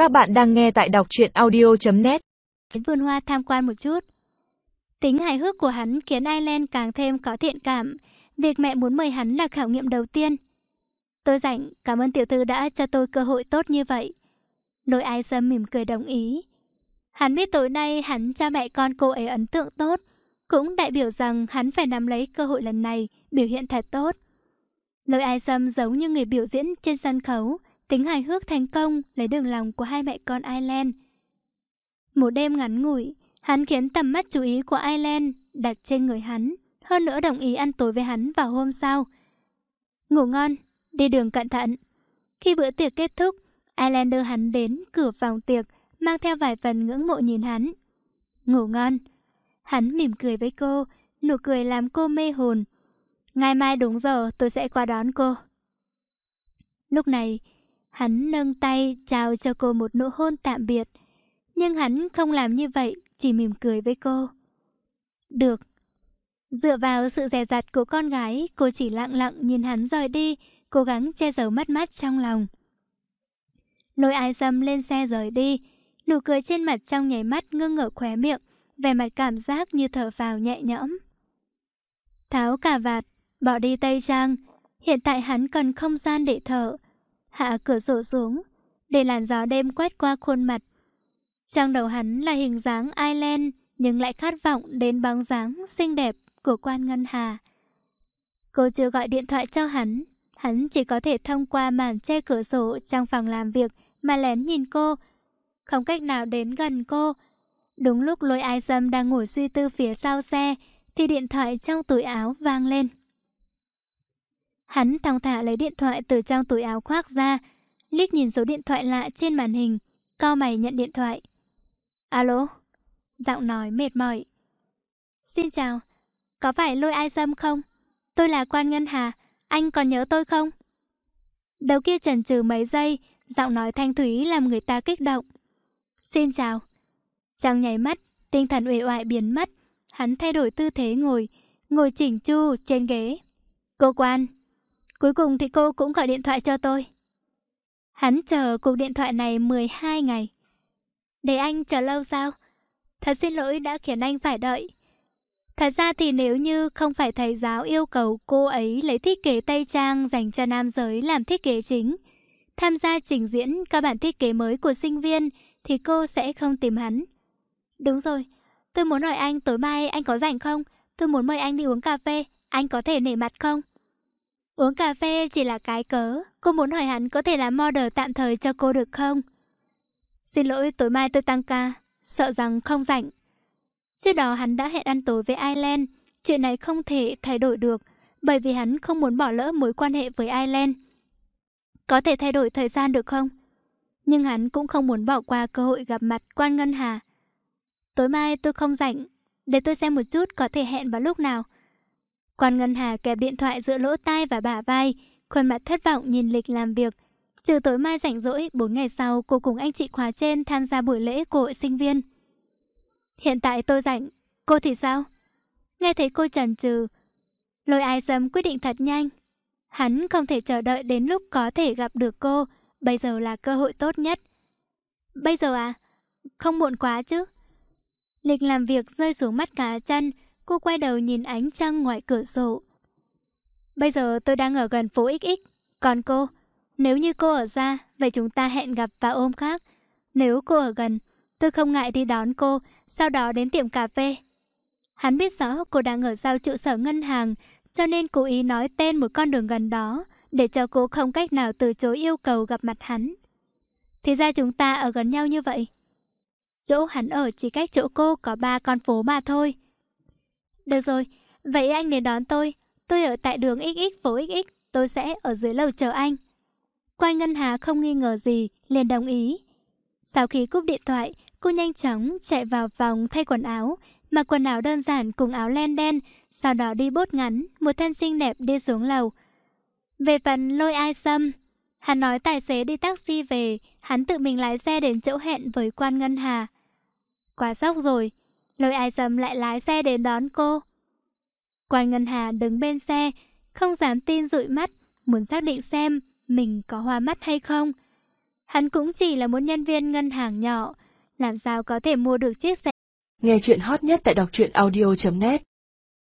Các bạn đang nghe tại đọc truyện audio.net. Đến vườn hoa tham quan một chút. Tính hài hước của hắn khiến Aileen càng thêm có thiện cảm. Việc mẹ muốn mời hắn là khảo nghiệm đầu tiên. Tôi rảnh, cảm ơn tiểu thư đã cho tôi cơ hội tốt như vậy. Lôi Ái Sâm mỉm cười đồng ý. Hắn biết tối nay hắn cha mẹ con cô ấy ấn tượng tốt, cũng đại biểu rằng hắn phải nắm lấy cơ hội lần này, biểu hiện thật tốt. Lôi Ái Sâm giống như người biểu diễn trên sân khấu, tính hài hước thành công lấy được lòng của hai mẹ con Aileen. Một đêm ngắn ngủi, hắn khiến tầm mắt chú ý của Aileen đặt trên người hắn, hơn nữa đồng ý ăn tối với hắn vào hôm sau. Ngủ ngon, đi đường cẩn thận. Khi bữa tiệc kết thúc, Aileen đưa hắn đến cửa phòng tiệc, mang theo vài phần ngưỡng mộ nhìn hắn. Ngủ ngon. Hắn mỉm cười với cô, nụ cười làm cô mê hồn. Ngày mai đúng giờ tôi sẽ qua đón cô. Lúc này, hắn nâng tay chào cho cô một nụ hôn tạm biệt. Nhưng hắn không làm như vậy, chỉ mỉm cười với cô. Được. Dựa vào sự dè dặt của con gái, cô chỉ lặng lặng nhìn hắn rời đi, cố gắng che giấu mất mát trong lòng. Lôi Ái Sâm lên xe rời đi, nụ cười trên mặt trong nháy mắt ngưng ở khóe miệng, vẻ mặt cảm giác như thở phào nhẹ nhõm. Tháo cà vạt, bỏ đi tây trang, hiện tại hắn cần không gian để thở. Hạ cửa sổ xuống, để làn gió đêm quét qua khuôn mặt. Trong đầu hắn là hình dáng Aileen, nhưng lại khát vọng đến bóng dáng xinh đẹp của Quan Ngân Hà. Cô chưa gọi điện thoại cho hắn chỉ có thể thông qua màn che cửa sổ trong phòng làm việc mà lén nhìn cô, không cách nào đến gần cô. Đúng lúc Lôi Ái Sâm đang ngồi suy tư phía sau xe, thì điện thoại trong túi áo vang lên. Hắn thong thả lấy điện thoại từ trong túi áo khoác ra, liếc nhìn số điện thoại lạ trên màn hình, cau mày nhận điện thoại. Alo? Giọng nói mệt mỏi. Xin chào, có phải Lôi Ái Sâm không? Tôi là Quan Ngân Hà, anh còn nhớ tôi không? Đầu kia chần chừ mấy giây, giọng nói thanh thúy làm người ta kích động. Xin chào. Trong nháy mắt, tinh thần uể oải biến mất, hắn thay đổi tư thế ngồi chỉnh chu trên ghế. Cô Quan, cuối cùng thì cô cũng gọi điện thoại cho tôi. Hắn chờ cuộc điện thoại này 12 ngày. Để anh chờ lâu sao? Thật xin lỗi đã khiến anh phải đợi. Thật ra thì nếu như không phải thầy giáo yêu cầu cô ấy lấy thiết kế tây trang dành cho nam giới làm thiết kế chính, tham gia trình diễn các bản thiết kế mới của sinh viên, thì cô sẽ không tìm hắn. Đúng rồi, tôi muốn hỏi anh tối mai anh có rảnh không? Tôi muốn mời anh đi uống cà phê, anh có thể nể mặt không? Uống cà phê chỉ là cái cớ, cô muốn hỏi hắn có thể làm model tạm thời cho cô được không? Xin lỗi, tối mai tôi tăng ca, sợ rằng không rảnh. Trước đó hắn đã hẹn ăn tối với Aileen, chuyện này không thể thay đổi được, bởi vì hắn không muốn bỏ lỡ mối quan hệ với Aileen. Có thể thay đổi thời gian được không? Nhưng hắn cũng không muốn bỏ qua cơ hội gặp mặt Quan Ngân Hà. Tối mai tôi không rảnh, để tôi xem một chút có thể hẹn vào lúc nào. Quan Ngân Hà kẹp điện thoại giữa lỗ tai và bả vai, khuôn mặt thất vọng nhìn lịch làm việc. Trừ tối mai rảnh rỗi, 4 ngày sau cô cùng anh chị khóa trên tham gia buổi lễ của hội sinh viên. Hiện tại tôi rảnh, cô thì sao? Nghe thấy cô chần chừ, Lôi Ái Sâm quyết định thật nhanh. Hắn không thể chờ đợi đến lúc có thể gặp được cô, bây giờ là cơ hội tốt nhất. Bây giờ à? Không muộn quá chứ? Lịch làm việc rơi xuống mắt cá chân, cô quay đầu nhìn ánh trăng ngoài cửa sổ. Bây giờ tôi đang ở gần phố XX, còn cô? Nếu như cô ở xa, vậy chúng ta hẹn gặp vào hôm khác. Nếu cô ở gần, tôi không ngại đi đón cô, sau đó đến tiệm cà phê. Hắn biết rõ cô đang ở sau trụ sở ngân hàng, cho nên cố ý nói tên một con đường gần đó, để cho cô không cách nào từ chối yêu cầu gặp mặt hắn. Thì ra chúng ta ở gần nhau như vậy. Chỗ hắn ở chỉ cách chỗ cô có 3 con phố mà thôi. Được rồi, vậy anh đến đón tôi ở tại đường XX phố XX, tôi sẽ ở dưới lầu chờ anh. Quan Ngân Hà không nghi ngờ gì, liền đồng ý. Sau khi cúp điện thoại, cô nhanh chóng chạy vào phòng thay quần áo, mặc quần áo đơn giản cùng áo len đen, sau đó đi bốt ngắn, một thân xinh đẹp đi xuống lầu. Về phần Lôi Ái Sâm, hắn nói tài xế đi taxi về, hắn tự mình lái xe đến chỗ hẹn với Quan Ngân Hà. Quá sốc rồi, Lôi Ái Sâm lại lái xe đến đón cô. Quan Ngân Hà đứng bên xe, không dám tin dụi mắt, muốn xác định xem mình có hoa mắt hay không. Hắn cũng chỉ là một nhân viên ngân hàng nhỏ, làm sao có thể mua được chiếc xe. Nghe chuyện hot nhất tại đọc truyện audio.net